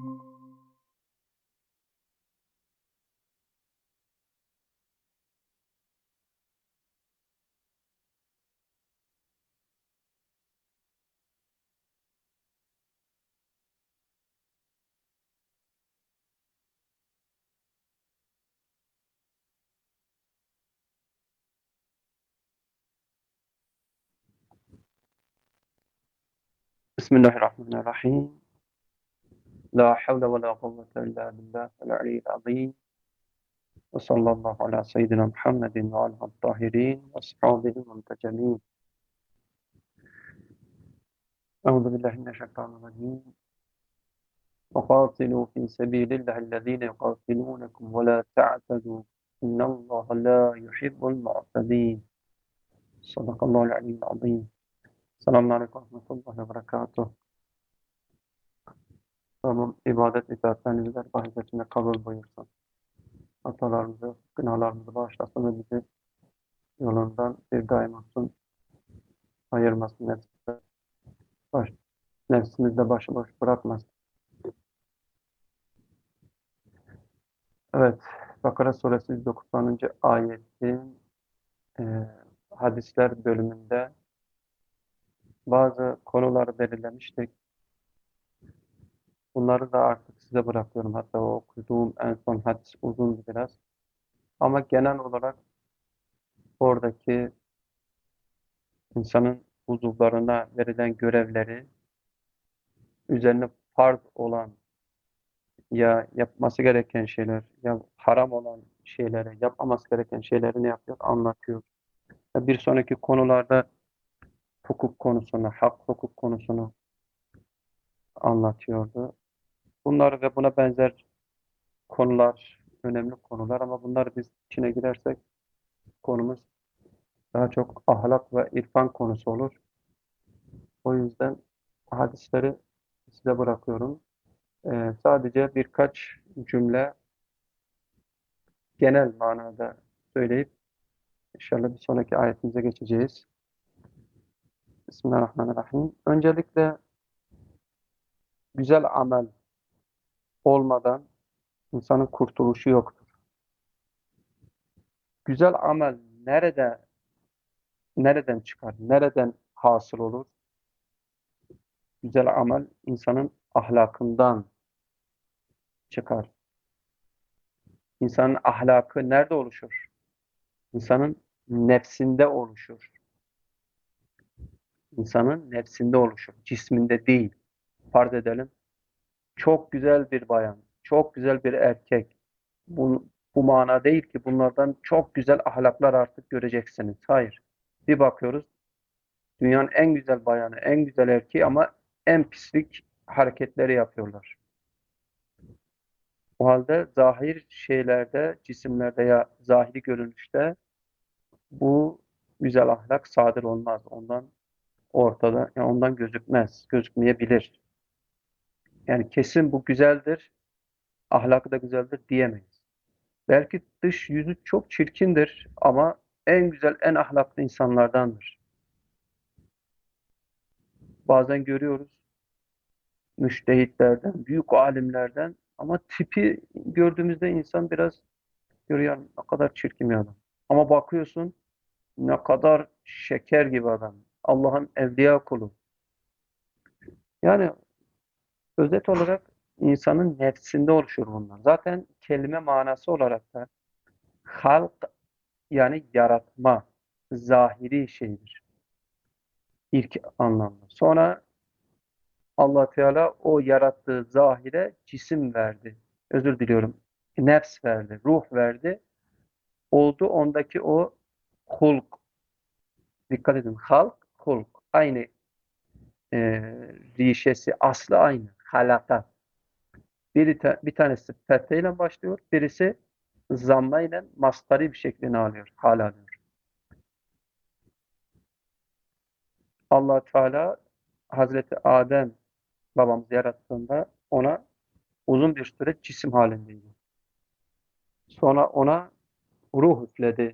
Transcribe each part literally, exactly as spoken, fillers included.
Bismillahirrahmanirrahim. La havle ve la kuvvete illa billahil aliyyil azim. Ve sallallahu ala seyyidina Muhammedin ve alihi tahirin ve ashabihi muntecemin. Euzu billahi mineşşeytanirracim. Ve qatilu fi sebilillahillezine yuqatilunekum ve la ta'tadu. İnnallaha la yuhibbul mu'tedin. Sadakallahul aliyyil azim. Selamun aleyküm ve rahmetullahi ve berekatuh. Rabbim ibadet itaatlerinizi berkah hizmetinde kabul buyursun. Hatalarımızı, günahlarımızı bağışlasın ve bizi yolundan bir daim olsun, ayırmasın, nefsimizi baş, nefsimizde başıboş bırakmasın. Evet, Bakara suresi yüz doksanıncı ayetin e, hadisler bölümünde bazı konuları belirlemiştik. Bunları da artık size bırakıyorum. Hatta o okuduğum en son hadis uzun biraz. Ama genel olarak oradaki insanın uzuvlarına verilen görevleri, üzerine farz olan ya yapması gereken şeyler, ya haram olan şeyleri, yapmaması gereken şeyleri ne yapıyor? Anlatıyor. Bir sonraki konularda hukuk konusunu, hak hukuk konusunu anlatıyordu. Bunlar ve buna benzer konular, önemli konular ama bunlar biz içine girersek konumuz daha çok ahlak ve irfan konusu olur. O yüzden hadisleri size bırakıyorum. Ee, sadece birkaç cümle genel manada söyleyip İnşallah bir sonraki ayetimize geçeceğiz. Bismillahirrahmanirrahim. Öncelikle güzel amel olmadan insanın kurtuluşu yoktur. Güzel amel nerede, nereden çıkar, nereden hasıl olur? Güzel amel insanın ahlakından çıkar. İnsanın ahlakı nerede oluşur? İnsanın nefsinde oluşur. İnsanın nefsinde oluşur, cisminde değil. Farz edelim, çok güzel bir bayan, çok güzel bir erkek. Bu, bu mana değil ki bunlardan çok güzel ahlaklar artık göreceksiniz. Hayır. Bir bakıyoruz, dünyanın en güzel bayanı, en güzel erkeği ama en pislik hareketleri yapıyorlar. O halde zahir şeylerde, cisimlerde ya zahiri görünüşte bu güzel ahlak sadır olmaz. Ondan ortada, yani ondan gözükmez, gözükmeyebilir. Yani kesin bu güzeldir, ahlakı da güzeldir diyemeyiz. Belki dış yüzü çok çirkindir ama en güzel, en ahlaklı insanlardandır. Bazen görüyoruz müştehitlerden, büyük alimlerden ama tipi gördüğümüzde insan biraz görüyor ne kadar çirkin bir adam. Ama bakıyorsun ne kadar şeker gibi adam. Allah'ın evliya kulu. Yani özet olarak insanın nefsinde oluşur bunlar. Zaten kelime manası olarak da halk yani yaratma, zahiri şeydir. İlk anlamda. Sonra Allah Teala o yarattığı zahire cisim verdi. Özür diliyorum. Nefs verdi, ruh verdi. Oldu ondaki o hulk. Dikkat edin. Halk, hulk. Aynı e, rişesi, aslı aynı. Halaka. Bir, bir tanesi fethe başlıyor. Birisi zammı ile mastarı bir şeklini alıyor. Hal alıyor. Allah Teala Hazreti Adem babamızı yarattığında ona uzun bir süre cisim halindeydi. Sonra ona ruh üfledi.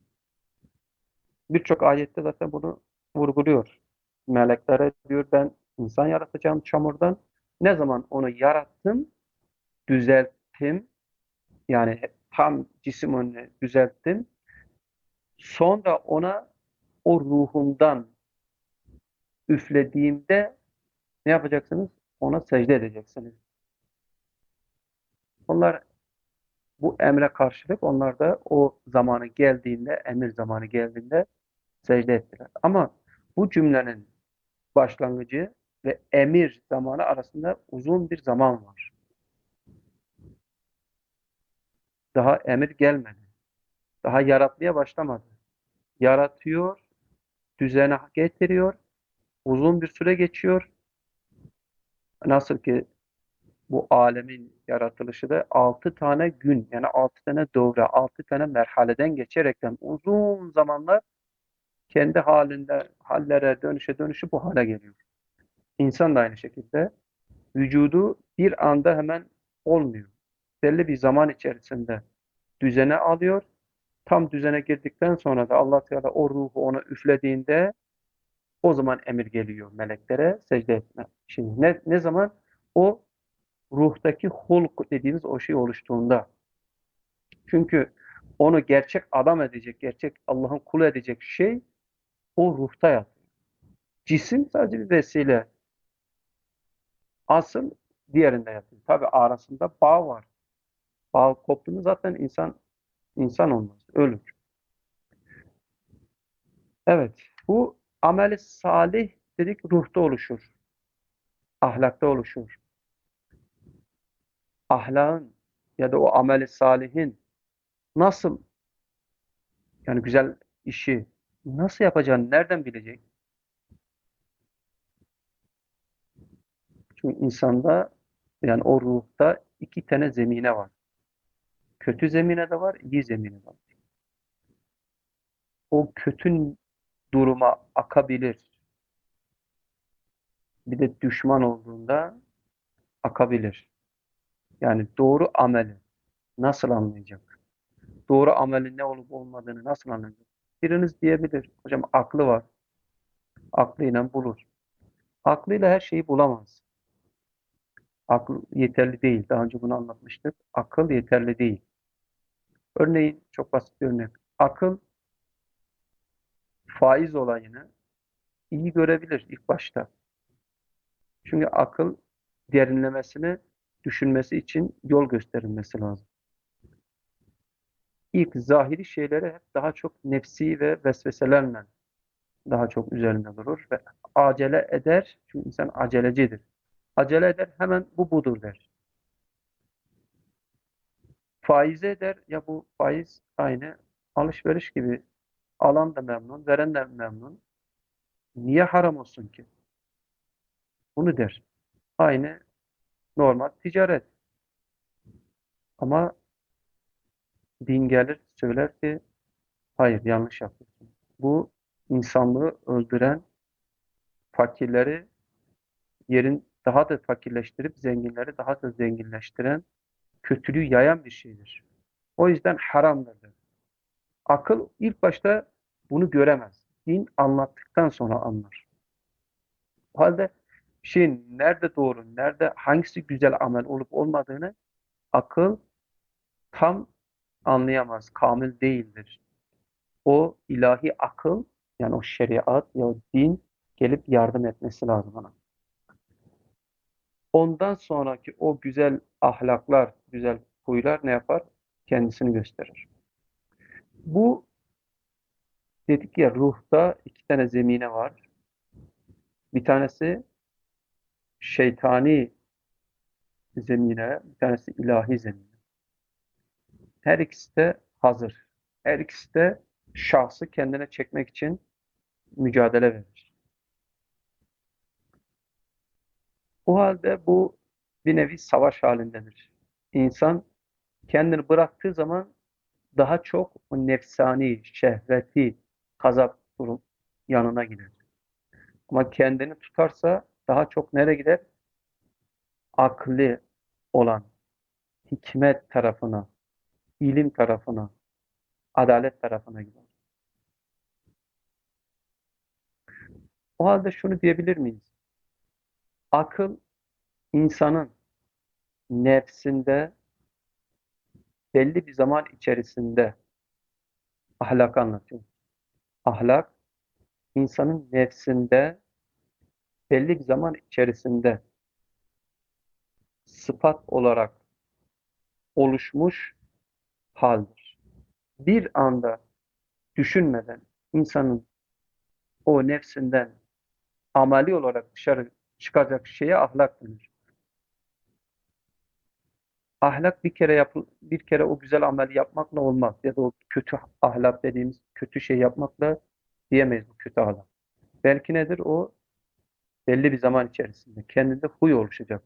Birçok ayette zaten bunu vurguluyor. Meleklere diyor ben İnsan yaratacağım çamurdan. Ne zaman onu yarattım, düzelttim. Yani tam cisimini düzelttim. Sonra ona o ruhumdan üflediğimde ne yapacaksınız? Ona secde edeceksiniz. Onlar bu emre karşılık, onlar da o zamanı geldiğinde, emir zamanı geldiğinde secde ettiler. Ama bu cümlenin başlangıcı ve emir zamanı arasında uzun bir zaman var. Daha emir gelmedi. Daha yaratmaya başlamadı. Yaratıyor, düzene getiriyor, uzun bir süre geçiyor. Nasıl ki bu alemin yaratılışı da altı tane gün, yani altı tane devre, altı tane merhaleden geçerekten uzun zamanlar kendi halinde hallere dönüşe dönüşü bu hale geliyor. İnsan da aynı şekilde vücudu bir anda hemen olmuyor. Belli bir zaman içerisinde düzene alıyor. Tam düzene girdikten sonra da Allah Teala o ruhu ona üflediğinde o zaman emir geliyor meleklere secde etme. Şimdi ne, ne zaman? O ruhtaki hulk dediğimiz o şey oluştuğunda. Çünkü onu gerçek adam edecek, gerçek Allah'ın kulu edecek şey o ruhta yatıyor. Cisim sadece bir vesile. Asıl diğerinde yatıyor. Tabi arasında bağ var. Bağ koptuğunda zaten insan insan olmaz. Ölür. Evet. Bu ameli salih dedik ruhta oluşur. Ahlakta oluşur. Ahlakın ya da o ameli salihin nasıl, yani güzel işi nasıl yapacağını nereden bilecek? Çünkü insanda, yani o ruhta iki tane zemine var. Kötü zemine de var, iyi zemine de var. O kötü duruma akabilir. Bir de düşman olduğunda akabilir. Yani doğru ameli nasıl anlayacak? Doğru amelin ne olup olmadığını nasıl anlayacak? Biriniz diyebilir, hocam aklı var, aklıyla bulur. Aklıyla her şeyi bulamaz. Akıl yeterli değil. Daha önce bunu anlatmıştık. Akıl yeterli değil. Örneğin, çok basit bir örnek. Akıl faiz olayını iyi görebilir ilk başta. Çünkü akıl derinlemesine düşünmesi için yol gösterilmesi lazım. İlk zahiri şeyleri hep daha çok nefsi ve vesveselerle daha çok üzerinde durur ve acele eder. Çünkü insan acelecidir. Acele eder, hemen bu budur der. Faize eder, ya bu faiz aynı alışveriş gibi. Alan da memnun, veren de memnun. Niye haram olsun ki? Bunu der. Aynı normal ticaret. Ama din gelir söyler ki hayır, yanlış yapıyorsun. Bu insanlığı öldüren, fakirleri yerin daha da fakirleştirip zenginleri daha da zenginleştiren, kötülüğü yayan bir şeydir. O yüzden haramdır der. Akıl ilk başta bunu göremez. Din anlattıktan sonra anlar. O halde bir şeyin nerede doğru, nerede hangisi güzel amel olup olmadığını akıl tam anlayamaz, kamil değildir. O ilahi akıl, yani o şeriat ya o din gelip yardım etmesi lazım ona. Ondan sonraki o güzel ahlaklar, güzel huylar ne yapar? Kendisini gösterir. Bu, dedik ya, ruhta iki tane zemine var. Bir tanesi şeytani zemine, bir tanesi ilahi zemine. Her ikisi de hazır. Her ikisi de şahsı kendine çekmek için mücadele verir. O halde bu bir nevi savaş halindedir. İnsan kendini bıraktığı zaman daha çok o nefsani, şehveti, gazap durum yanına gider. Ama kendini tutarsa daha çok nereye gider? Akli olan, hikmet tarafına, ilim tarafına, adalet tarafına gider. O halde şunu diyebilir miyiz? Akıl insanın nefsinde belli bir zaman içerisinde ahlak anlatıyor. Ahlak insanın nefsinde belli bir zaman içerisinde sıfat olarak oluşmuş haldir. Bir anda düşünmeden insanın o nefsinden amali olarak dışarı çıkacak şeye ahlak denir. Ahlak bir kere yapıl bir kere o güzel ameli yapmakla olmaz ya da o kötü ahlak dediğimiz kötü şey yapmakla diyemeyiz bu kötü ahlak. Belki nedir o belli bir zaman içerisinde kendinde huy oluşacak.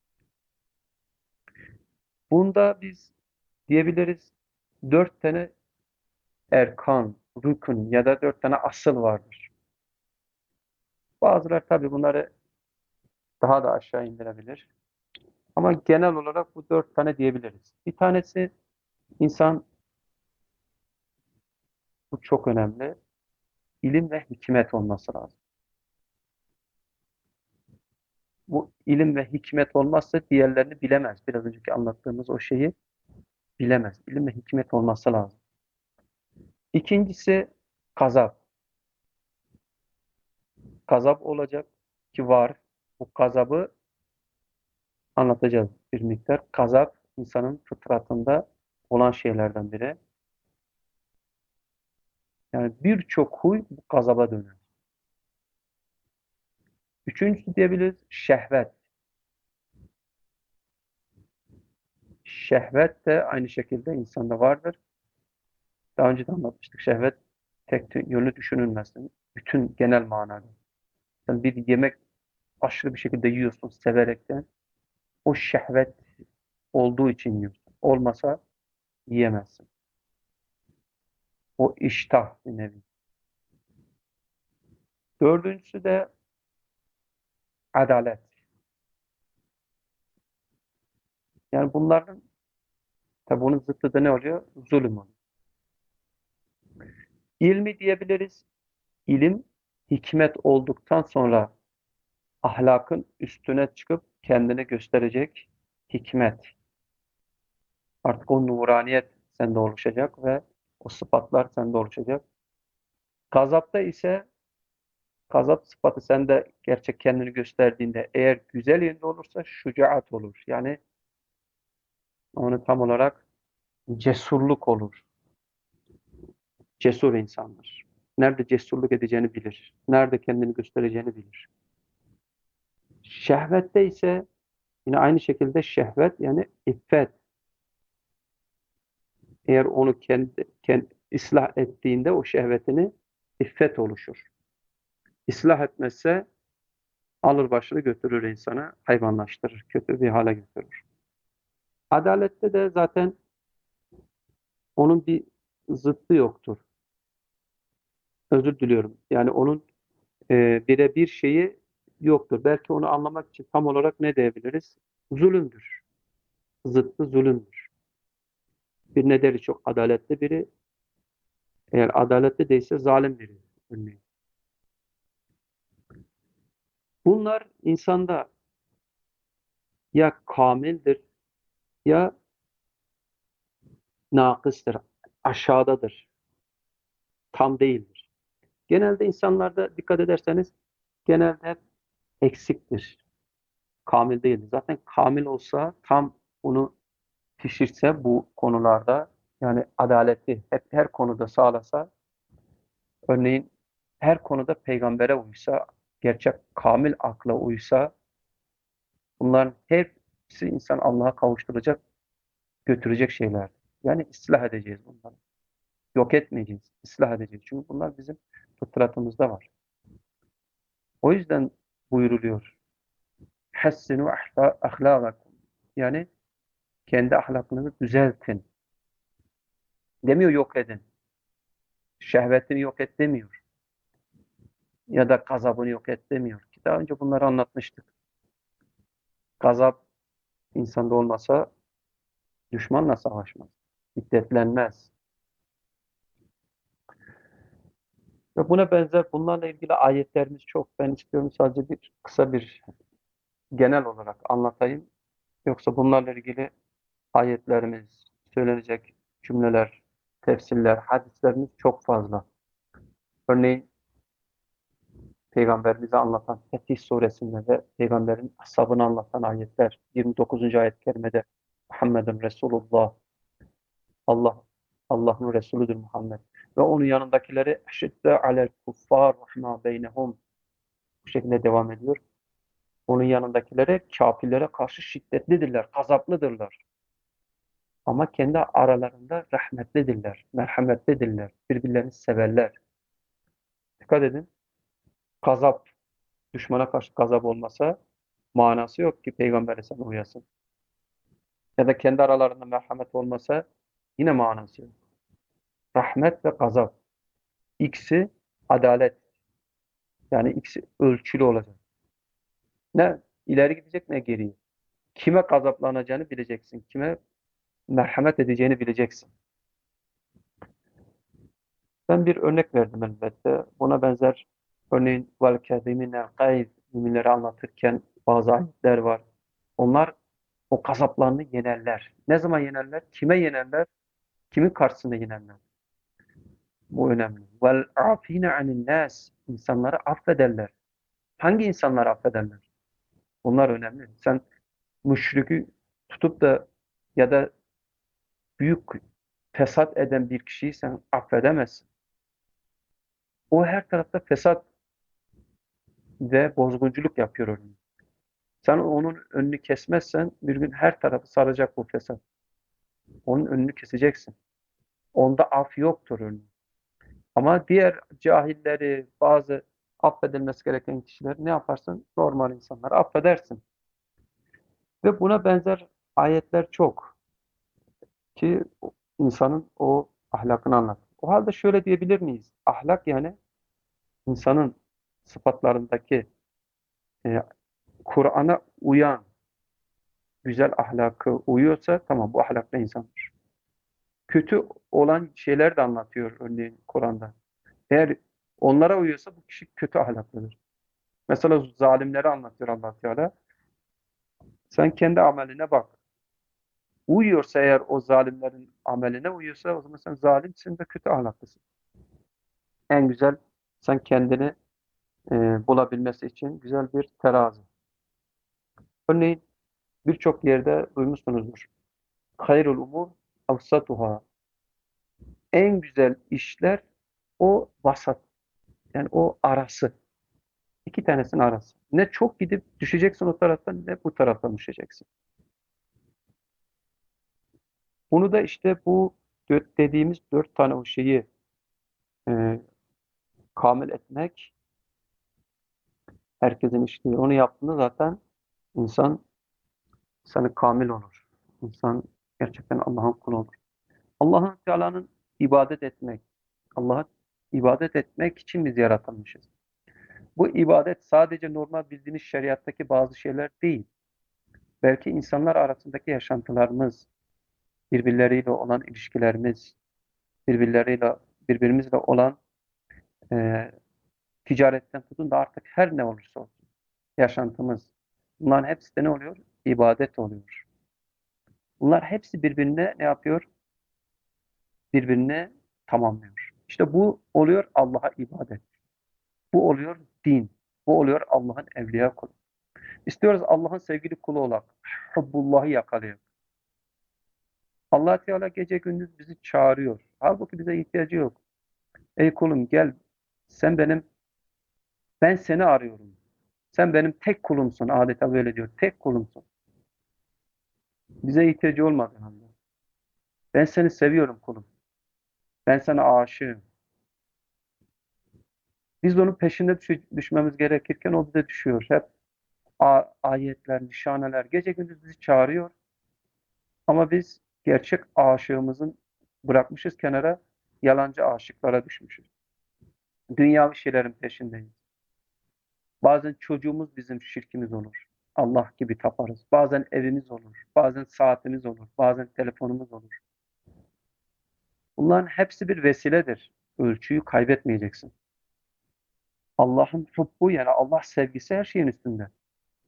Bunda biz diyebiliriz dört tane erkan, rükün ya da dört tane asıl vardır. Bazıları tabii bunları daha da aşağı indirebilir. Ama genel olarak bu dört tane diyebiliriz. Bir tanesi insan, bu çok önemli, ilim ve hikmet olması lazım. Bu ilim ve hikmet olmazsa diğerlerini bilemez. Biraz önceki anlattığımız o şeyi bilemez. İlim ve hikmet olması lazım. İkincisi gazap. Gazap olacak ki var. Bu gazabı anlatacağız bir miktar. Gazap insanın fıtratında olan şeylerden biri. Yani birçok huy bu gazaba dönüyor. Üçüncüsü diyebiliriz şehvet. Şehvet de aynı şekilde insanda vardır. Daha önce de anlatmıştık. Şehvet tek yönlü düşünülmesin. Bütün genel manada. Sen bir yemek aşırı bir şekilde yiyorsun severekten. O şehvet olduğu için yiyorsun. Olmasa yiyemezsin. O iştah bir nevi. Dördüncüsü de adalet. Yani bunların tabi bunun zıttı da ne oluyor? Zulüm oluyor. İlmi diyebiliriz. İlim hikmet olduktan sonra ahlakın üstüne çıkıp kendini gösterecek hikmet. Artık o nuraniyet sende oluşacak ve o sıfatlar sende oluşacak. Gazapta ise gazap sıfatı sende gerçek kendini gösterdiğinde eğer güzel yönde olursa şücaat olur. Yani onu tam olarak cesurluk olur. Cesur insandır. Nerede cesurluk edeceğini bilir. Nerede kendini göstereceğini bilir. Şehvette ise yine aynı şekilde şehvet yani iffet. Eğer onu kendi, kendi ıslah ettiğinde o şehvetini iffet oluşur. İslah etmezse alır başını götürür insana, hayvanlaştırır, kötü bir hale götürür. Adalette de zaten onun bir zıttı yoktur. Özür diliyorum. Yani onun e, birebir şeyi yoktur. Belki onu anlamak için tam olarak ne diyebiliriz? Zulümdür. Zıttı zulümdür. Bir ne deri çok adaletli biri, eğer adaletli değilse zalim biri. Örneğin. Bunlar insanda ya kamildir ya nakıstır, aşağıdadır, tam değildir. Genelde insanlarda dikkat ederseniz genelde hep eksiktir, kamil değildir. Zaten kamil olsa tam bunu pişirse bu konularda yani adaleti hep her konuda sağlasa örneğin her konuda peygambere uysa gerçek kamil akla uysa bunların hepsi insan Allah'a kavuşturacak götürecek şeyler. Yani ıslah edeceğiz bunları. Yok etmeyeceğiz, ıslah edeceğiz. Çünkü bunlar bizim fıtratımızda var. O yüzden buyuruluyor. Hessinu ahlâgakum. Yani kendi ahlakınızı düzeltin. Demiyor yok edin. Şehvetini yok et demiyor. Ya da gazabını yok et demiyor. Ki daha önce bunları anlatmıştık. Gazap insanda olmasa düşmanla savaşmaz. Hiddetlenmez. Ve buna benzer bunlarla ilgili ayetlerimiz çok. Ben istiyorum sadece bir kısa bir genel olarak anlatayım. Yoksa bunlarla ilgili ayetlerimiz, söylenecek cümleler, tefsirler, hadislerimiz çok fazla. Örneğin Peygamberimize anlatan Fetih Suresinde ve Peygamberin ashabını anlatan ayetler, yirmi dokuzuncu ayet-i kerimede Muhammedun Resulullah, Allah, Allah'ın Resulüdür Muhammed. Ve onun yanındakileri eşidde alel kuffar rahma beynehum. Bu şekilde devam ediyor. Onun yanındakileri kafirlere karşı şiddetlidirler, gazaplıdırlar. Ama kendi aralarında rahmetlidirler, merhametlidirler, birbirlerini severler. Dikkat edin, gazap, düşmana karşı gazap olmasa manası yok ki Peygamber'e sen uyasın. Ya da kendi aralarında merhamet olmasa yine manası yok. Rahmet ve gazap. İkisi adalet. Yani ikisi ölçülü olacak. Ne ileri gidecek ne geriye. Kime gazaplanacağını bileceksin. Kime merhamet edeceğini bileceksin. Ben bir örnek verdim elbette. Buna benzer örneğin vel kâzimînel gayz müminleri anlatırken bazı ayetler var. Onlar o gazaplarını yenerler. Ne zaman yenerler? Kime yenerler? Kimin karşısında yenerler? Bu önemli. Vel afîne anin nâs. İnsanları affederler. Hangi insanları affederler? Bunlar önemli. Sen müşrikü tutup da ya da büyük fesat eden bir kişiyi sen affedemezsin. O her tarafta fesat ve bozgunculuk yapıyor örneğin. Sen onun önünü kesmezsen bir gün her tarafı saracak bu fesat. Onun önünü keseceksin. Onda af yoktur örneğin. Ama diğer cahilleri, bazı affedilmesi gereken kişiler ne yaparsın? Normal insanları affedersin. Ve buna benzer ayetler çok ki insanın o ahlakını anlatır. O halde şöyle diyebilir miyiz? Ahlak yani insanın sıfatlarındaki e, Kur'an'a uyan güzel ahlakı uyuyorsa tamam bu ahlaklı insandır. Kötü olan şeyler de anlatıyor örneğin Kur'an'da. Eğer onlara uyuyorsa bu kişi kötü ahlaklıdır. Mesela zalimleri anlatıyor Allah Teala. Sen kendi ameline bak. Uyuyorsa eğer o zalimlerin ameline uyuyorsa o zaman sen zalimsin ve kötü ahlaklısın. En güzel sen kendini e, bulabilmesi için güzel bir terazi. Örneğin birçok yerde duymuşsunuzdur. Hayrul umur avsatuhâ. En güzel işler o vasat. Yani o arası. İki tanesinin arası. Ne çok gidip düşeceksin o taraftan ne bu taraftan düşeceksin. Bunu da işte bu dört dediğimiz dört tane o şeyi e, kamil etmek herkesin işi. Onu yaptığında zaten insan insanı kamil olur. İnsan gerçekten Allah'ın kulu olur. Allah'ın Teala'nın ibadet etmek, Allah'a ibadet etmek için biz yaratılmışız. Bu ibadet sadece normal bildiğiniz şeriattaki bazı şeyler değil. Belki insanlar arasındaki yaşantılarımız, birbirleriyle olan ilişkilerimiz, birbirleriyle birbirimizle olan e, ticaretten tutun da artık her ne olursa olsun yaşantımız. Bunların hepsi de ne oluyor? İbadet oluyor. Bunlar hepsi birbirine ne yapıyor? Birbirine tamamlıyor. İşte bu oluyor Allah'a ibadet. Bu oluyor din. Bu oluyor Allah'ın evliya kulu. İstiyoruz Allah'ın sevgili kulu olarak. Hubbullah'ı yakalayalım. Allah Teala gece gündüz bizi çağırıyor. Halbuki bize ihtiyacı yok. Ey kulum gel. Sen benim, ben seni arıyorum. Sen benim tek kulumsun. Adeta böyle diyor. Tek kulumsun. Bize ihtiyacı olmadı halde. Ben seni seviyorum kulum. Ben sana aşığım. Biz onun peşinde düş düşmemiz gerekirken o bize düşüyor. Hep ayetler, nişaneler gece gündüz bizi çağırıyor. Ama biz gerçek aşığımızın bırakmışız kenara, yalancı aşıklara düşmüşüz. Dünyavi şeylerin peşindeyiz. Bazen çocuğumuz bizim şirkimiz olur. Allah gibi taparız. Bazen evimiz olur. Bazen saatimiz olur. Bazen telefonumuz olur. Bunların hepsi bir vesiledir. Ölçüyü kaybetmeyeceksin. Allah'ın hubbu yani Allah sevgisi her şeyin üstünde.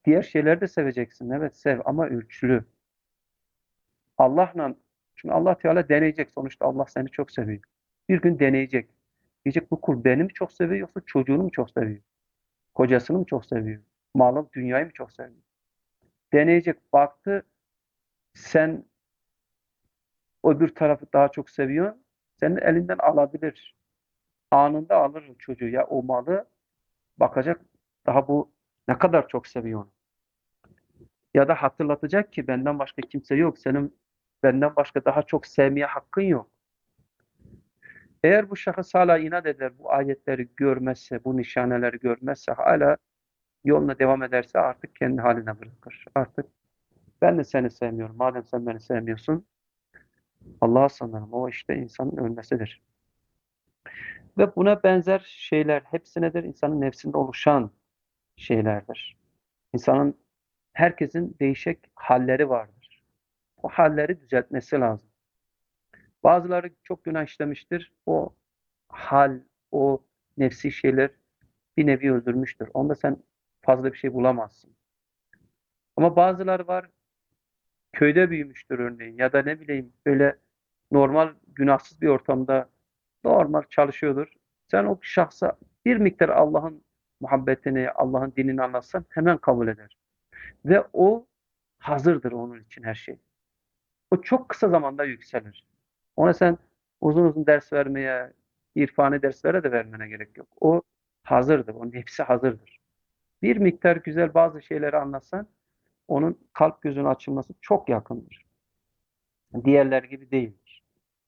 Diğer şeyleri de seveceksin. Evet sev ama ölçülü. Allah'la, çünkü Allah Teala deneyecek. Sonuçta Allah seni çok seviyor. Bir gün deneyecek. Diyecek bu kul beni mi çok seviyor yoksa çocuğunu mu çok seviyor? Kocasını mı çok seviyor? Malı, dünyayı mı çok seviyor? Deneyecek. Baktı sen öbür tarafı daha çok seviyorsun. Senin elinden alabilir. Anında alır çocuğu ya o malı. Bakacak daha bu ne kadar çok seviyor onu. Ya da hatırlatacak ki benden başka kimse yok. Senin benden başka daha çok sevmeye hakkın yok. Eğer bu şahıs hala inat eder, bu ayetleri görmezse, bu nişaneleri görmezse, hala yoluna devam ederse artık kendi haline bırakır. Artık ben de seni sevmiyorum. Madem sen beni sevmiyorsun, Allah'a sığınırım. O işte insanın ölmesidir. Ve buna benzer şeyler hepsi nedir? İnsanın nefsinde oluşan şeylerdir. İnsanın, herkesin değişik halleri vardır. O halleri düzeltmesi lazım. Bazıları çok günah işlemiştir. O hal, o nefsi şeyler bir nevi öldürmüştür. Onda sen fazla bir şey bulamazsın. Ama bazıları var, köyde büyümüştür örneğin ya da ne bileyim böyle normal günahsız bir ortamda normal çalışıyordur. Sen o şahsa bir miktar Allah'ın muhabbetini, Allah'ın dinini anlatsan hemen kabul eder. Ve o hazırdır onun için her şey. O çok kısa zamanda yükselir. Ona sen uzun uzun ders vermeye, irfani derslere de vermene gerek yok. O hazırdır. Onun hepsi hazırdır. Bir miktar güzel bazı şeyleri anlatsan onun kalp gözünün açılması çok yakındır. Diğerler gibi değildir.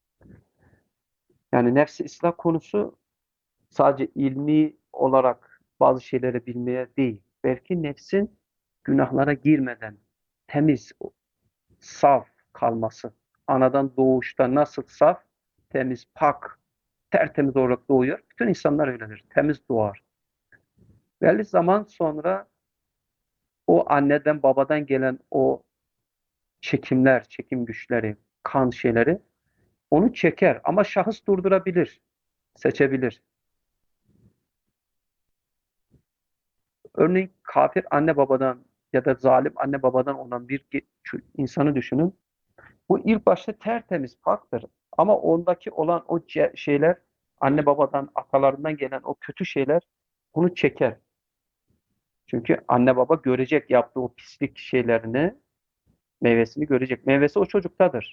Yani nefsi ıslah konusu sadece ilmi olarak bazı şeyleri bilmeye değil. Belki nefsin günahlara girmeden temiz, saf kalması. Anadan doğuşta nasıl saf, temiz, pak, tertemiz olarak doğuyor. Bütün insanlar öyledir. Temiz doğar. Belli zaman sonra o anneden babadan gelen o çekimler, çekim güçleri, kan şeyleri onu çeker. Ama şahıs durdurabilir, seçebilir. Örneğin kafir anne babadan ya da zalim anne babadan olan bir insanı düşünün. Bu ilk başta tertemiz, paktır. Ama ondaki olan o şeyler, anne babadan, atalarından gelen o kötü şeyler bunu çeker. Çünkü anne baba görecek yaptığı o pislik şeylerini, meyvesini görecek. Meyvesi o çocuktadır.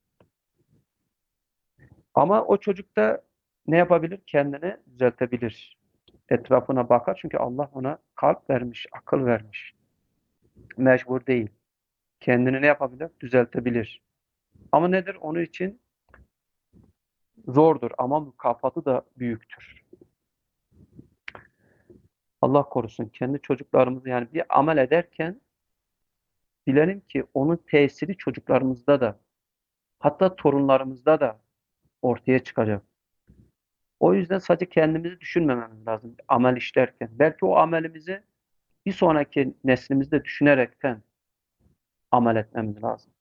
Ama o çocuk da ne yapabilir? Kendini düzeltebilir. Etrafına bakar. Çünkü Allah ona kalp vermiş, akıl vermiş. Mecbur değil. Kendini ne yapabilir? Düzeltebilir. Ama nedir? Onun için zordur ama mükafatı da büyüktür. Allah korusun kendi çocuklarımızı yani bir amel ederken bilelim ki onun tesiri çocuklarımızda da hatta torunlarımızda da ortaya çıkacak. O yüzden sadece kendimizi düşünmememiz lazım amel işlerken. Belki o amelimizi bir sonraki neslimizde düşünerekten amel etmemiz lazım.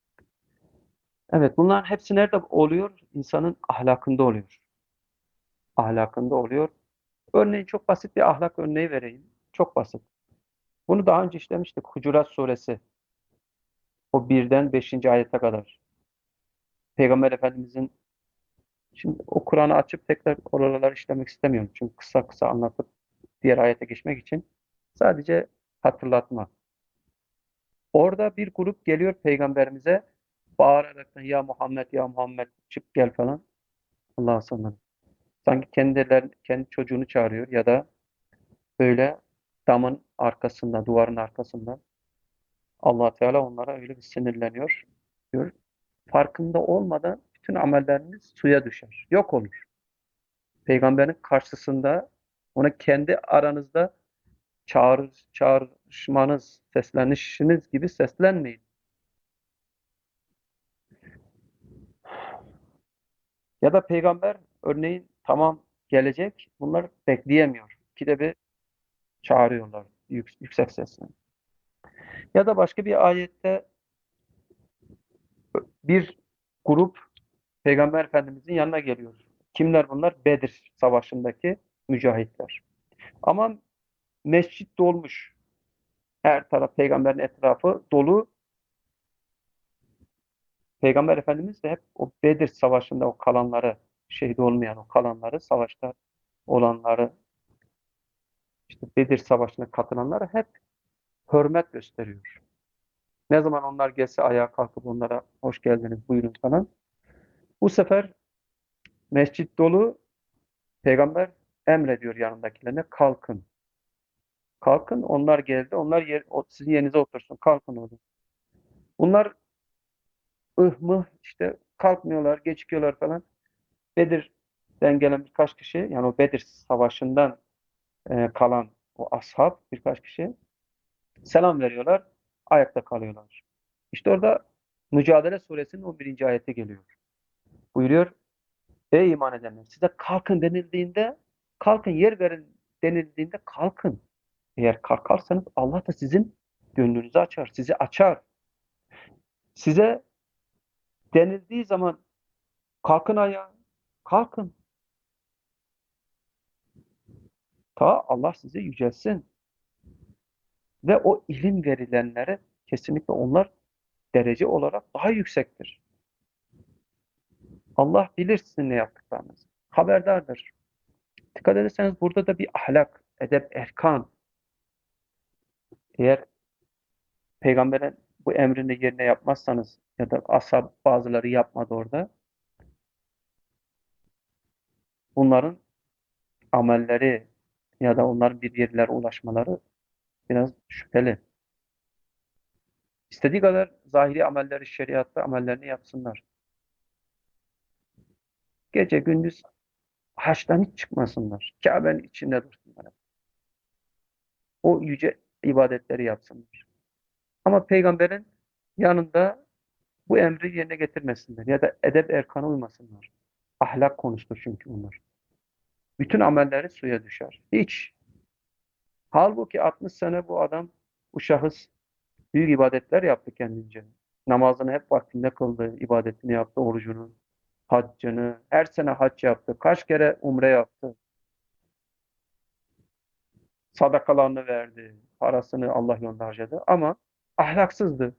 Evet, bunların hepsi nerede oluyor? İnsanın ahlakında oluyor. Ahlakında oluyor. Örneğin çok basit bir ahlak örneği vereyim. Çok basit. Bunu daha önce işlemiştik. Hucurat suresi. O birden beşinci ayete kadar. Peygamber Efendimizin, şimdi o Kur'an'ı açıp tekrar oraları işlemek istemiyorum. Çünkü kısa kısa anlatıp diğer ayete geçmek için sadece hatırlatma. Orada bir grup geliyor Peygamberimize bağırarak ya Muhammed ya Muhammed çık gel falan. Allah'a sallallahu. Sanki kendiler, kendi çocuğunu çağırıyor ya da böyle damın arkasında, duvarın arkasında Allah Teala onlara öyle bir sinirleniyor diyor. Farkında olmadan bütün amelleriniz suya düşer. Yok olur. Peygamberin karşısında ona kendi aranızda çağır, çağrışmanız, seslenişiniz gibi seslenmeyin. Ya da peygamber örneğin tamam gelecek, bunlar bekleyemiyor. İkide bir çağırıyorlar yük- yüksek sesle. Ya da başka bir ayette bir grup Peygamber Efendimizin yanına geliyor. Kimler bunlar? Bedir Savaşı'ndaki mücahitler. Ama mescit dolmuş. Her taraf peygamberin etrafı dolu. Peygamber Efendimiz de hep o Bedir Savaşı'nda o kalanları, şehit olmayan o kalanları, savaşta olanları, işte Bedir Savaşı'na katılanlara hep hürmet gösteriyor. Ne zaman onlar gelse ayağa kalkıp onlara hoş geldiniz, buyurun falan. Bu sefer mescit dolu, peygamber emrediyor yanındakilerine kalkın. Kalkın, onlar geldi. Onlar yer, o- sizin yerinize otursun. Kalkın orada. Bunlar ıh mıh işte kalkmıyorlar, geçiyorlar falan. Bedir'den gelen birkaç kişi, yani o Bedir Savaşı'ndan e, kalan o ashab birkaç kişi selam veriyorlar, ayakta kalıyorlar. İşte orada Mücadele Suresinin on birinci ayeti geliyor. Buyuruyor, ey iman edenler, size kalkın denildiğinde, kalkın yer verin denildiğinde kalkın. Eğer kalkarsanız Allah da sizin gönlünüzü açar, sizi açar. Size denildiği zaman kalkın ayağa, kalkın. Ta Allah sizi yücelsin. Ve o ilim verilenlere kesinlikle onlar derece olarak daha yüksektir. Allah bilir sizin ne yaptıklarınızı. Haberdardır. Dikkat ederseniz burada da bir ahlak, edep, erkan. Eğer peygamberin bu emrini yerine yapmazsanız ya da ashab bazıları yapmadı orada, bunların amelleri ya da onların bir yerlere ulaşmaları biraz şüpheli. İstediği kadar zahiri amelleri, şeriatta amellerini yapsınlar. Gece gündüz haçtan hiç çıkmasınlar. Kabe'nin içinde dursunlar. O yüce ibadetleri yapsınlar. Ama peygamberin yanında bu emri yerine getirmesinler ya da edep erkana uymasınlar. Ahlak konusudur çünkü bunlar. Bütün amelleri suya düşer. Hiç. Halbuki altmış sene bu adam, bu şahıs büyük ibadetler yaptı kendince. Namazını hep vaktinde kıldı, ibadetini yaptı, orucunu, haccını, her sene hac yaptı, kaç kere umre yaptı, sadakalarını verdi, parasını Allah yolunda harcadı ama ahlaksızdı.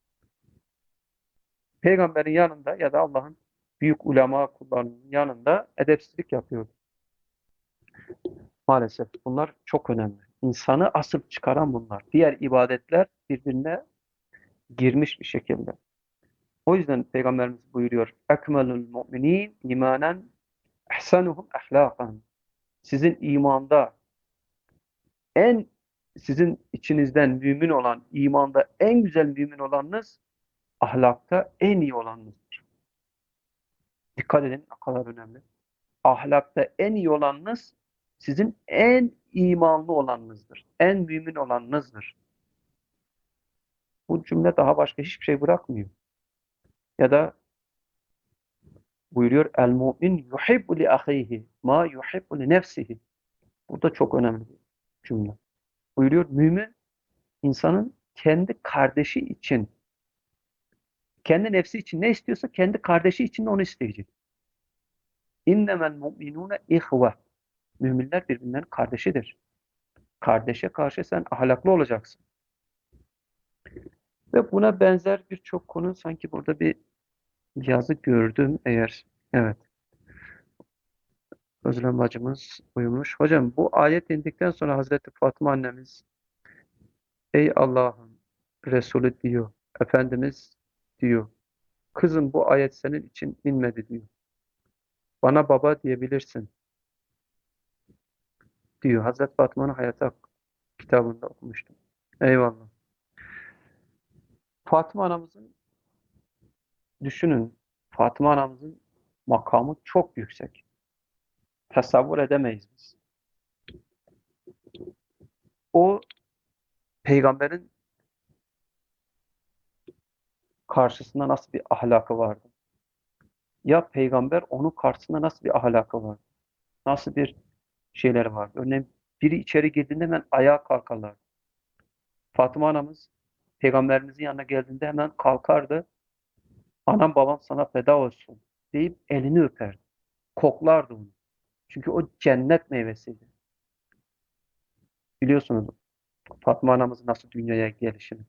Peygamberin yanında ya da Allah'ın büyük ulema kullarının yanında edepsizlik yapıyordu. Maalesef bunlar çok önemli. İnsanı asıp çıkaran bunlar. Diğer ibadetler birbirine girmiş bir şekilde. O yüzden Peygamberimiz buyuruyor: "Ekmelul mu'minin imanen ehsanuhum ahlakan." Sizin imanda en sizin içinizden mümin olan, imanda en güzel mümin olanınız, ahlakta en iyi olanınızdır. Dikkat edin, ne kadar önemli. Ahlakta en iyi olanınız sizin en imanlı olanınızdır. En mümin olanınızdır. Bu cümle daha başka hiçbir şey bırakmıyor. Ya da buyuruyor el mu'min yuhibbu li ahihi ma yuhibbu li nefsihi. Bu da çok önemli bir cümle. Buyuruyor mümin insanın kendi kardeşi için, kendi nefsi için ne istiyorsa kendi kardeşi için de onu isteyecek. İnnemel mu'minune ihve. Müminler birbirinden kardeşidir. Kardeşe karşı sen ahlaklı olacaksın. Ve buna benzer birçok konu sanki burada bir yazı gördüm eğer. Evet. Özlem bacımız uyumuş. Hocam bu ayet indikten sonra Hazreti Fatıma annemiz ey Allah'ın Resulü diyor. Efendimiz diyor. Kızım bu ayet senin için inmedi diyor. Bana baba diyebilirsin diyor. Hazreti Fatıma'nın Hayat Hakkı kitabında okumuştum. Eyvallah. Fatıma anamızın düşünün. Fatıma anamızın makamı çok yüksek. Tasavvur edemeyiz biz. O peygamberin karşısında nasıl bir ahlakı vardı? Ya peygamber onun karşısında nasıl bir ahlakı vardı? Nasıl bir şeyleri vardı? Örneğin biri içeri girdiğinde hemen ayağa kalkarlar. Fatıma anamız peygamberimizin yanına geldiğinde hemen kalkardı. Anam babam sana feda olsun deyip elini öperdi. Koklardı onu. Çünkü o cennet meyvesiydi. Biliyorsunuz. Fatma anamızın nasıl dünyaya gelişini.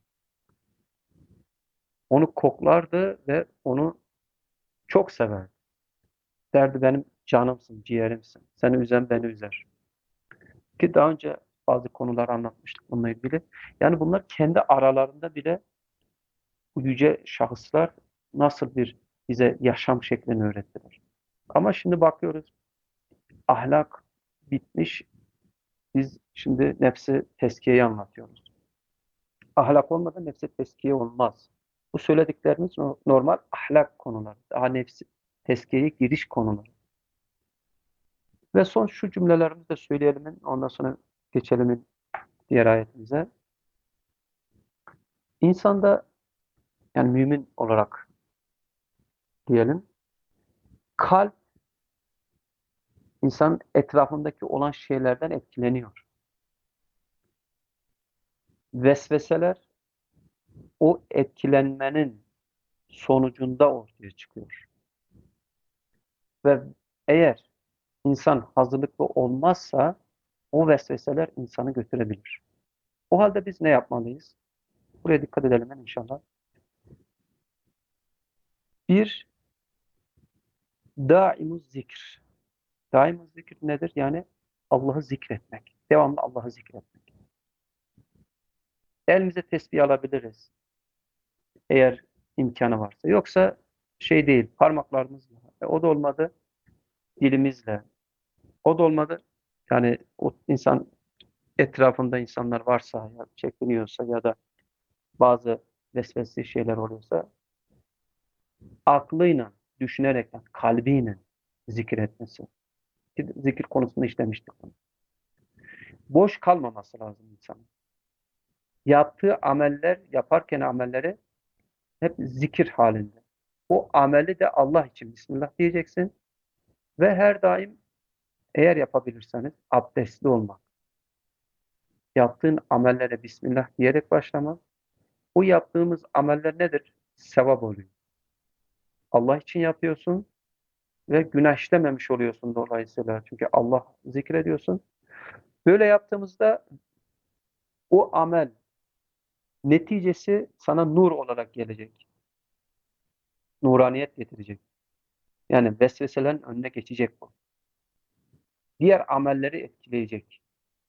Onu koklardı ve onu çok severdi. Derdi benim canımsın, ciğerimsin. Seni üzen beni üzer. Ki daha önce bazı konular anlatmıştık bununla ilgili. Yani bunlar kendi aralarında bile bu yüce şahıslar nasıl bir bize yaşam şeklini öğrettiler. Ama şimdi bakıyoruz ahlak bitmiş. Biz şimdi nefsi tezkiyeyi anlatıyoruz. Ahlak olmadan nefsi tezkiye olmaz. Bu söylediklerimiz no- normal ahlak konuları. Daha nefsi tezkiyeye giriş konuları. Ve son şu cümlelerimizi de söyleyelim. Ondan sonra geçelim diğer ayetimize. İnsanda yani mümin olarak diyelim kalp insanın etrafındaki olan şeylerden etkileniyor. Vesveseler o etkilenmenin sonucunda ortaya çıkıyor. Ve eğer insan hazırlıklı olmazsa o vesveseler insanı götürebilir. O halde biz ne yapmalıyız? Buraya dikkat edelim inşallah. Bir, daimuz zikr. Daimuz zikir nedir? Yani Allah'ı zikretmek. Devamlı Allah'ı zikretmek. Elimize tesbih alabiliriz. Eğer imkanı varsa. Yoksa şey değil, parmaklarımızla. E, o da olmadı, dilimizle. O da olmadı. Yani o insan etrafında insanlar varsa, ya çekiniyorsa ya da bazı vesveseli şeyler oluyorsa aklıyla, düşünerek, yani kalbiyle zikretmesi. Zikir konusunda işlemiştik bunu. Boş kalmaması lazım insanın. Yaptığı ameller, yaparken amelleri hep zikir halinde. O ameli de Allah için Bismillah diyeceksin ve her daim eğer yapabilirseniz abdestli olmak. Yaptığın amellere Bismillah diyerek başlamak. O yaptığımız ameller nedir? Sevap oluyor. Allah için yapıyorsun ve günah işlememiş oluyorsun dolayısıyla. Çünkü Allah zikrediyorsun. Böyle yaptığımızda o amel neticesi sana nur olarak gelecek. Nuraniyet getirecek. Yani vesveselerin önüne geçecek bu. Diğer amelleri etkileyecek.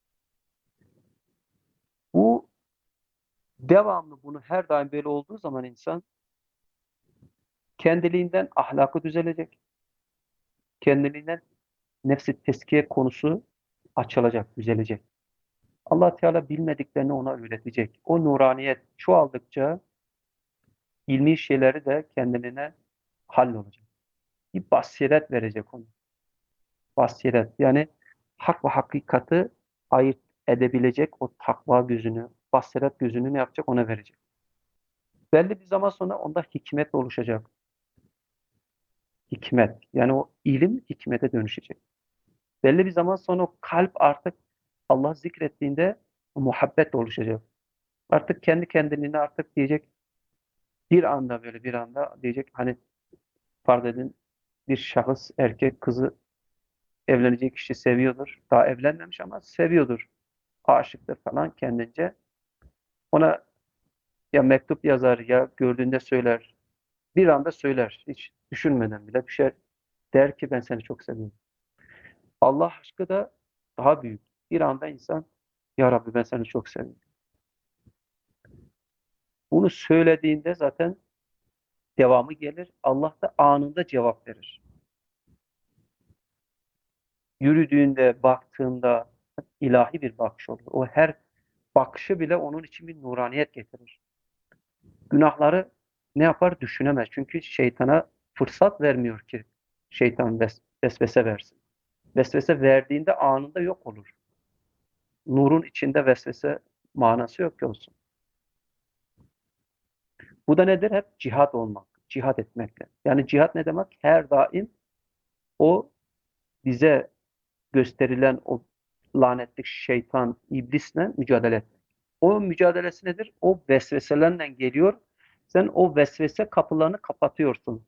Bu devamlı bunu her daim böyle olduğu zaman insan kendiliğinden ahlakı düzelecek. Kendiliğinden nefsi teskiye konusu açılacak, düzelecek. Allah Teala bilmediklerini ona öğretecek. O nuraniyet çoğaldıkça ilmi şeyleri de kendine hallolacak. Bir basiret verecek ona. Basiret yani hak ve hakikati ayırt edebilecek o takva gözünü, basiret gözünü ne yapacak? Ona verecek. Belli bir zaman sonra onda hikmet oluşacak. Hikmet. Yani o ilim hikmete dönüşecek. Belli bir zaman sonra o kalp artık Allah zikrettiğinde muhabbet oluşacak. Artık kendi kendiliğine artık diyecek bir anda böyle bir anda diyecek hani farz edin bir şahıs erkek kızı evlenecek kişi seviyordur. Daha evlenmemiş ama seviyordur. Aşıktır falan kendince. Ona ya mektup yazar ya gördüğünde söyler. Bir anda söyler. Hiç düşünmeden bile bir şey der ki ben seni çok seviyorum. Allah aşkı da daha büyük. Bir anda insan ya Rabbi ben seni çok seviyorum. Bunu söylediğinde zaten devamı gelir. Allah da anında cevap verir. Yürüdüğünde, baktığında ilahi bir bakış olur. O her bakışı bile onun için bir nuraniyet getirir. Günahları ne yapar? Düşünemez. Çünkü şeytana fırsat vermiyor ki şeytan ves vesvese versin. Vesvese verdiğinde anında yok olur. Nurun içinde vesvese manası yok ki olsun. Bu da nedir? Hep cihat olmak, cihat etmekle. Yani cihat ne demek? Her daim o bize gösterilen o lanetli şeytan, iblisle mücadele etmek. O mücadelesi nedir? O vesveselerle geliyor. Sen o vesvese kapılarını kapatıyorsun.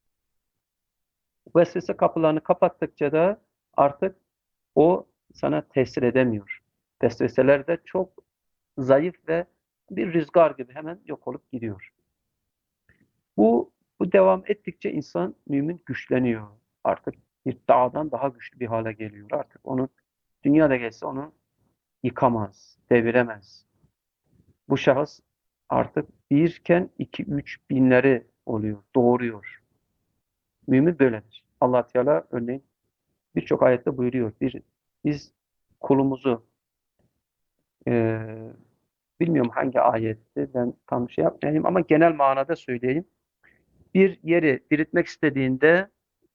Vesvese kapılarını kapattıkça da artık o sana tesir edemiyor. Vesveseler de çok zayıf ve bir rüzgar gibi hemen yok olup gidiyor. Bu bu devam ettikçe insan mümin güçleniyor. Artık bir dağdan daha güçlü bir hale geliyor. Artık onu dünyada gelse onu yıkamaz, deviremez. Bu şahıs artık birken iki üç binleri oluyor, doğuruyor. Mümin böyledir. Allah Teala örneğin birçok ayette buyuruyor. Bir, biz kulumuzu e, bilmiyorum hangi ayetti ben tam şey yapmayayım ama genel manada söyleyeyim. Bir yeri diriltmek istediğinde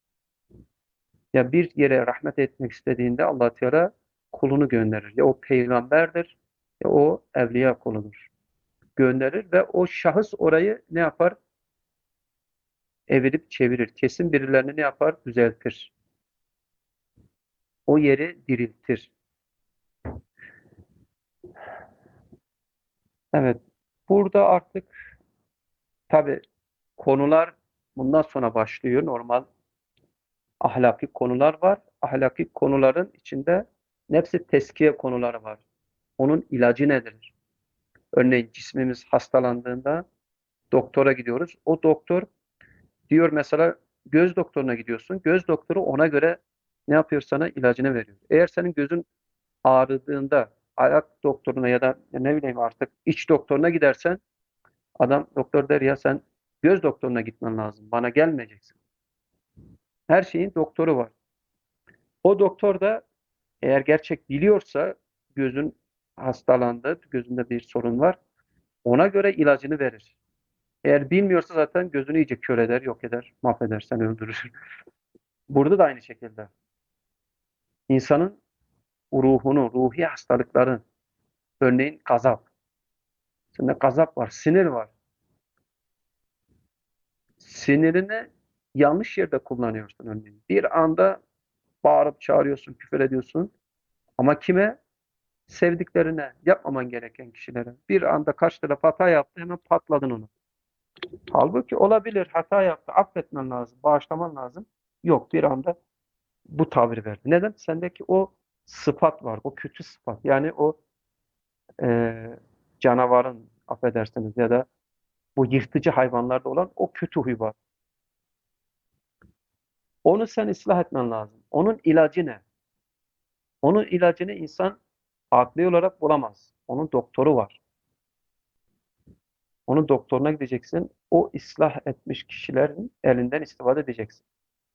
ya bir yere rahmet etmek istediğinde Allah Teala kulunu gönderir. Ya o peygamberdir ya o evliya kuludur. Gönderir ve o şahıs orayı ne yapar? Evirip çevirir. Kesin birilerini ne yapar? Düzeltir. O yeri diriltir. Evet. Burada artık tabii konular bundan sonra başlıyor. Normal ahlaki konular var. Ahlaki konuların içinde nefsi teskiye konuları var. Onun ilacı nedir? Örneğin cismimiz hastalandığında doktora gidiyoruz. O doktor diyor mesela göz doktoruna gidiyorsun. Göz doktoru ona göre ne yapıyor sana? İlacını veriyor. Eğer senin gözün ağrıdığında ayak doktoruna ya da ne bileyim artık iç doktoruna gidersen adam doktor der ya sen göz doktoruna gitmen lazım. Bana gelmeyeceksin. Her şeyin doktoru var. O doktor da eğer gerçek biliyorsa gözün hastalandı, gözünde bir sorun var. Ona göre ilacını verir. Eğer bilmiyorsa zaten gözünü iyice kör eder, yok eder, mahveder, seni öldürür. Burada da aynı şekilde. İnsanın ruhunu, ruhi hastalıkların, örneğin gazap. Sende gazap var, sinir var. Sinirini yanlış yerde kullanıyorsun örneğin. Bir anda bağırıp çağırıyorsun, küfür ediyorsun. Ama kime? Sevdiklerine, yapmaman gereken kişilere. Bir anda karşı taraf hata yaptı, hemen patladın onu. Halbuki olabilir, hata yaptı, affetmen lazım, bağışlaman lazım. Yok, bir anda bu tabiri verdi. Neden? Sendeki o sıfat var, o kötü sıfat. Yani o e, canavarın, affedersiniz ya da bu yırtıcı hayvanlarda olan o kötü huy var. Onu sen ıslah etmen lazım. Onun ilacı ne? Onun ilacını insan akli olarak bulamaz. Onun doktoru var. Onun doktoruna gideceksin. O ıslah etmiş kişilerin elinden istifade edeceksin.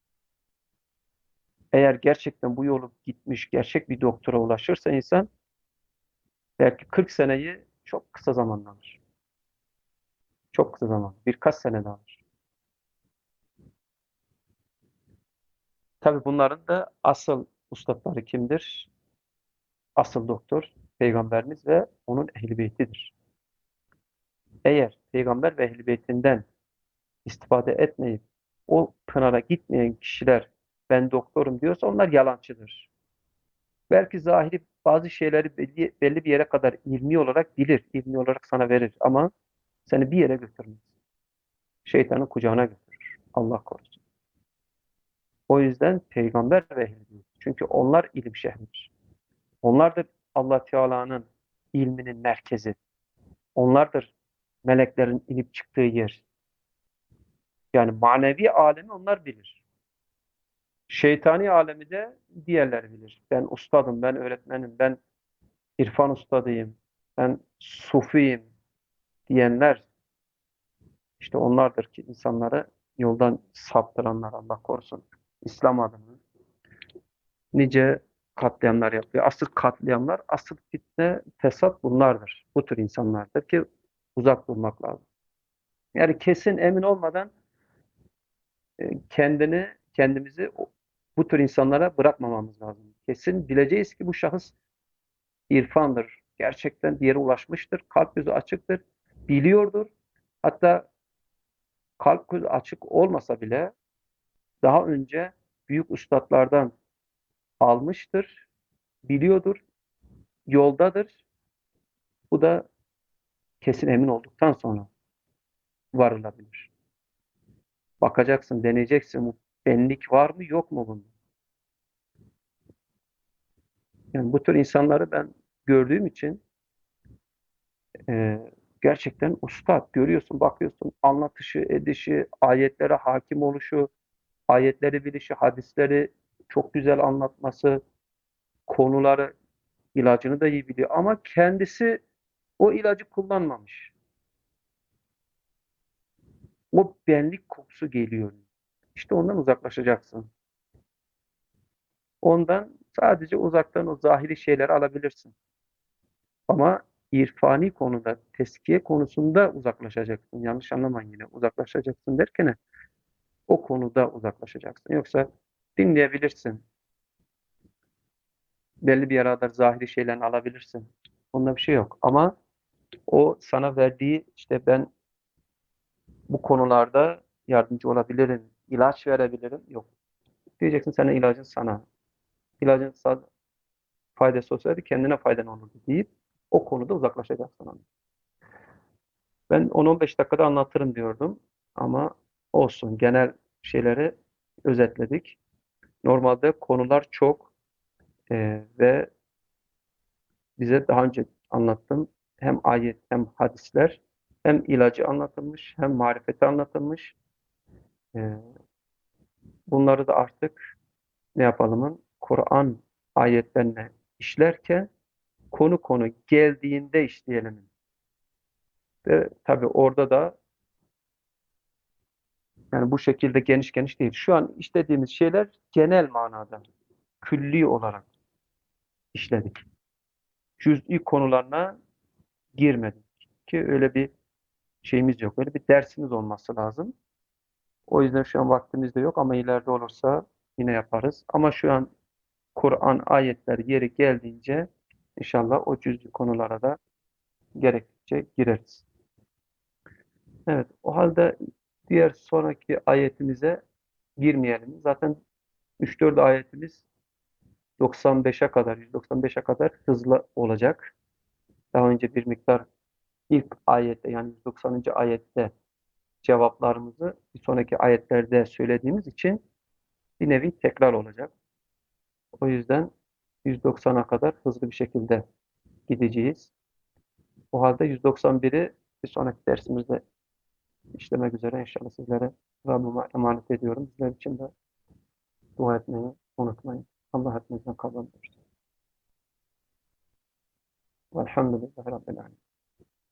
Eğer gerçekten bu yolu gitmiş, gerçek bir doktora ulaşırsa insan belki kırk seneyi çok kısa zamanda alır. Çok kısa zaman. Birkaç senede alır. Tabii bunların da asıl ustadları kimdir? Asıl doktor Peygamberimiz ve onun ehl-i beytidir. Eğer Peygamber ve ehl-i beytinden istifade etmeyip o pınara gitmeyen kişiler ben doktorum diyorsa onlar yalancıdır. Belki zahiri bazı şeyleri belli, belli bir yere kadar ilmi olarak bilir, ilmi olarak sana verir ama seni bir yere götürmez. Şeytanın kucağına götürür. Allah korusun. O yüzden peygamber ve ehl-i çünkü onlar ilim şehridir. Onlardır Allah Teala'nın ilminin merkezi. Onlardır meleklerin inip çıktığı yer. Yani manevi alemi onlar bilir. Şeytani alemi de diğerleri bilir. Ben ustadım, ben öğretmenim, ben irfan ustadıyım, ben sufiyim diyenler işte onlardır ki insanları yoldan saptıranlar Allah korusun. İslam adına nice katliamlar yapıyor. Asıl katliamlar, asıl fitne, fesat bunlardır. Bu tür insanlardır ki uzak durmak lazım. Yani kesin emin olmadan e, kendini, kendimizi o- bu tür insanlara bırakmamamız lazım. Kesin bileceğiz ki bu şahıs irfandır. Gerçekten bir yere ulaşmıştır. Kalp gözü açıktır. Biliyordur. Hatta kalp gözü açık olmasa bile daha önce büyük üstadlardan almıştır. Biliyordur. Yoldadır. Bu da kesin emin olduktan sonra varılabilir. Bakacaksın, deneyeceksin. Bu benlik var mı, yok mu bunda? Yani bu tür insanları ben gördüğüm için e, gerçekten usta. Görüyorsun, bakıyorsun, anlatışı, edişi, ayetlere hakim oluşu, ayetleri bilişi, hadisleri çok güzel anlatması, konuları, ilacını da iyi biliyor. Ama kendisi o ilacı kullanmamış. O benlik kokusu geliyor. İşte ondan uzaklaşacaksın. Ondan sadece uzaktan o zahiri şeyleri alabilirsin. Ama irfani konuda, teskiye konusunda uzaklaşacaksın. Yanlış anlamayın yine. Uzaklaşacaksın derken o konuda uzaklaşacaksın. Yoksa dinleyebilirsin. Belli bir yere kadar zahiri şeylerini alabilirsin. Onda bir şey yok. Ama o sana verdiği işte ben bu konularda yardımcı olabilirim, ilaç verebilirim. Yok. Diyeceksin senin ilacın sana. İlacın sa- faydası olsaydı kendine faydan olurdu deyip o konuda uzaklaşacaksın. Ondan. Ben on on beş dakikada anlatırım diyordum. Ama olsun. Genel şeyleri özetledik. Normalde konular çok e, ve bize daha önce anlattım. Hem ayet hem hadisler hem ilacı anlatılmış hem marifeti anlatılmış. E, bunları da artık ne yapalımın Kur'an ayetlerine işlerken konu konu geldiğinde işleyelim. Ve tabii orada da yani bu şekilde geniş geniş değil. Şu an işlediğimiz şeyler genel manada, külli olarak işledik. Cüz'i konularına girmedik. Ki öyle bir şeyimiz yok. Öyle bir dersimiz olması lazım. O yüzden şu an vaktimiz de yok ama ileride olursa yine yaparız. Ama şu an Kur'an ayetler yeri geldiğince inşallah o cüz'i konulara da gerektikçe gireriz. Evet, o halde diğer sonraki ayetimize girmeyelim. Zaten üç dört ayetimiz doksan beşe kadar, yüz doksan beşe kadar hızlı olacak. Daha önce bir miktar ilk ayette yani yüz doksanıncı ayette cevaplarımızı bir sonraki ayetlerde söylediğimiz için bir nevi tekrar olacak. O yüzden yüz doksana kadar hızlı bir şekilde gideceğiz. O halde yüz doksan biri bir sonraki dersimizde işlemek üzere inşallah sizlere Rabbime emanet ediyorum. Sizler için de dua etmeyi unutmayın. Allah hepinizden kabul etsin. Velhamdülillahi Rabbil Alemin.